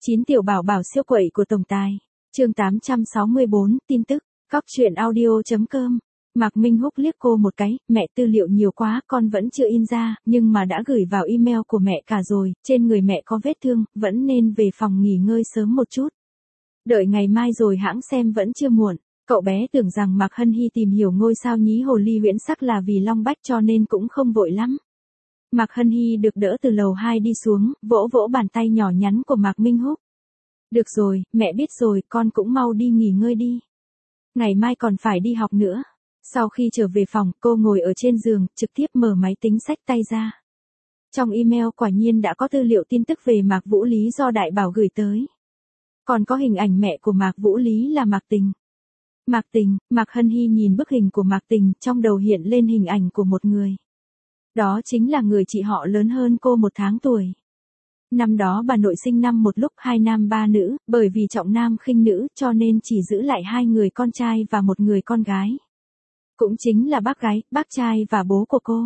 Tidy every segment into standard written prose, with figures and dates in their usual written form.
9 tiểu bảo bảo siêu quậy của tổng tài. Chương 864, tin tức. Cóc truyện audio.com. Mạc Minh Húc liếc cô một cái, mẹ tư liệu nhiều quá, con vẫn chưa in ra, nhưng mà đã gửi vào email của mẹ cả rồi, trên người mẹ có vết thương, vẫn nên về phòng nghỉ ngơi sớm một chút. Đợi ngày mai rồi hãng xem vẫn chưa muộn. Cậu bé tưởng rằng Mạc Hân Hy tìm hiểu ngôi sao nhí hồ ly huyễn sắc là vì Long Bách cho nên cũng không vội lắm. Mạc Hân Hy được đỡ từ lầu 2 đi xuống, vỗ vỗ bàn tay nhỏ nhắn của Mạc Minh Húc. Được rồi, mẹ biết rồi, con cũng mau đi nghỉ ngơi đi. Ngày mai còn phải đi học nữa. Sau khi trở về phòng, cô ngồi ở trên giường, trực tiếp mở máy tính xách tay ra. Trong email quả nhiên đã có tư liệu tin tức về Mạc Vũ Lý do Đại Bảo gửi tới. Còn có hình ảnh mẹ của Mạc Vũ Lý là Mạc Tình. Mạc Tình, Mạc Hân Hy nhìn bức hình của Mạc Tình, trong đầu hiện lên hình ảnh của một người. Đó chính là người chị họ lớn hơn cô 1 tháng tuổi. Năm đó bà nội sinh năm một lúc 2 nam 3 nữ, bởi vì trọng nam khinh nữ cho nên chỉ giữ lại 2 người con trai và 1 người con gái. Cũng chính là bác gái, bác trai và bố của cô.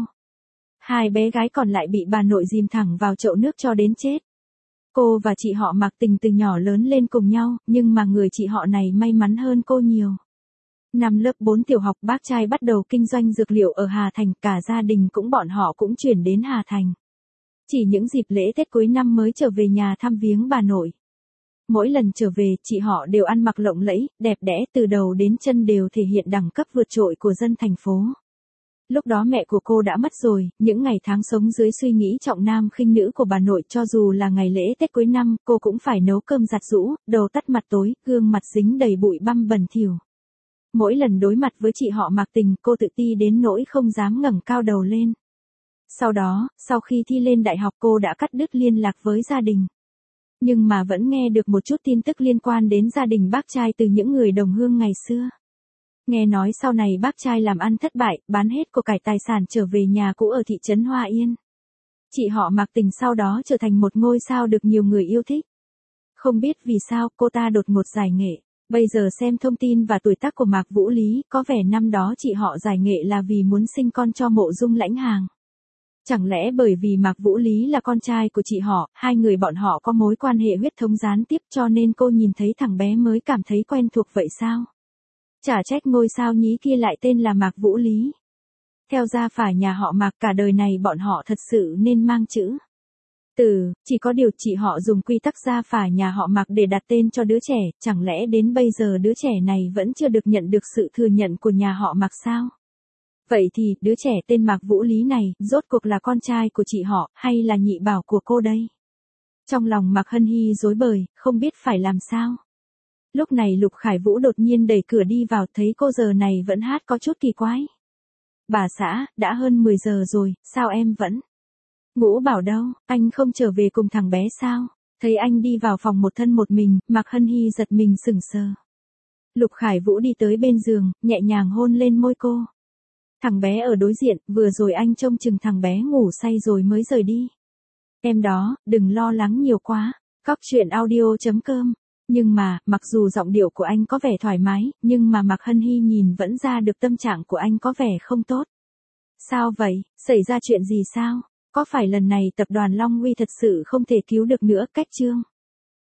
2 bé gái còn lại bị bà nội dìm thẳng vào chậu nước cho đến chết. Cô và chị họ Mạc Tình từ nhỏ lớn lên cùng nhau, nhưng mà người chị họ này may mắn hơn cô nhiều. Năm lớp 4 tiểu học bác trai bắt đầu kinh doanh dược liệu ở Hà Thành, cả gia đình bọn họ cũng chuyển đến Hà Thành. Chỉ những dịp lễ Tết cuối năm mới trở về nhà thăm viếng bà nội. Mỗi lần trở về, chị họ đều ăn mặc lộng lẫy, đẹp đẽ, từ đầu đến chân đều thể hiện đẳng cấp vượt trội của dân thành phố. Lúc đó mẹ của cô đã mất rồi, những ngày tháng sống dưới suy nghĩ trọng nam khinh nữ của bà nội, cho dù là ngày lễ Tết cuối năm, cô cũng phải nấu cơm giặt giũ, đầu tắt mặt tối, gương mặt dính đầy bụi băm bẩn thỉu. Mỗi lần đối mặt với chị họ Mạc Tình, cô tự ti đến nỗi không dám ngẩng cao đầu lên. Sau đó, sau khi thi lên đại học cô đã cắt đứt liên lạc với gia đình. Nhưng mà vẫn nghe được một chút tin tức liên quan đến gia đình bác trai từ những người đồng hương ngày xưa. Nghe nói sau này bác trai làm ăn thất bại, bán hết của cải tài sản trở về nhà cũ ở thị trấn Hoa Yên. Chị họ Mạc Tình sau đó trở thành một ngôi sao được nhiều người yêu thích. Không biết vì sao cô ta đột ngột giải nghệ. Bây giờ xem thông tin và tuổi tác của Mạc Vũ Lý, có vẻ năm đó chị họ giải nghệ là vì muốn sinh con cho Mộ Dung Lãnh Hàng. Chẳng lẽ bởi vì Mạc Vũ Lý là con trai của chị họ, 2 người bọn họ có mối quan hệ huyết thống gián tiếp cho nên cô nhìn thấy thằng bé mới cảm thấy quen thuộc vậy sao? Chả trách ngôi sao nhí kia lại tên là Mạc Vũ Lý. Theo gia phả nhà họ Mạc, cả đời này bọn họ thật sự nên mang chữ chỉ có điều chị họ dùng quy tắc gia phả nhà họ Mạc để đặt tên cho đứa trẻ, chẳng lẽ đến bây giờ đứa trẻ này vẫn chưa được nhận được sự thừa nhận của nhà họ Mạc sao? Vậy thì, đứa trẻ tên Mạc Vũ Lý này, rốt cuộc là con trai của chị họ, hay là nhị bảo của cô đây? Trong lòng Mạc Hân Hy rối bời, không biết phải làm sao. Lúc này Lục Khải Vũ đột nhiên đẩy cửa đi vào, thấy cô giờ này vẫn hát có chút kỳ quái. Bà xã, đã hơn 10 giờ rồi, sao em vẫn... Ngũ Bảo đâu, anh không trở về cùng thằng bé sao? Thấy anh đi vào phòng một thân một mình, Mạc Hân Hy giật mình sững sờ. Lục Khải Vũ đi tới bên giường, nhẹ nhàng hôn lên môi cô. Thằng bé ở đối diện, vừa rồi anh trông chừng thằng bé ngủ say rồi mới rời đi. Em đó, đừng lo lắng nhiều quá. Cóc truyện audio.com. Nhưng mà, mặc dù giọng điệu của anh có vẻ thoải mái, nhưng mà Mạc Hân Hy nhìn vẫn ra được tâm trạng của anh có vẻ không tốt. Sao vậy, xảy ra chuyện gì sao? Có phải lần này tập đoàn Long Uy thật sự không thể cứu được nữa? Cách chương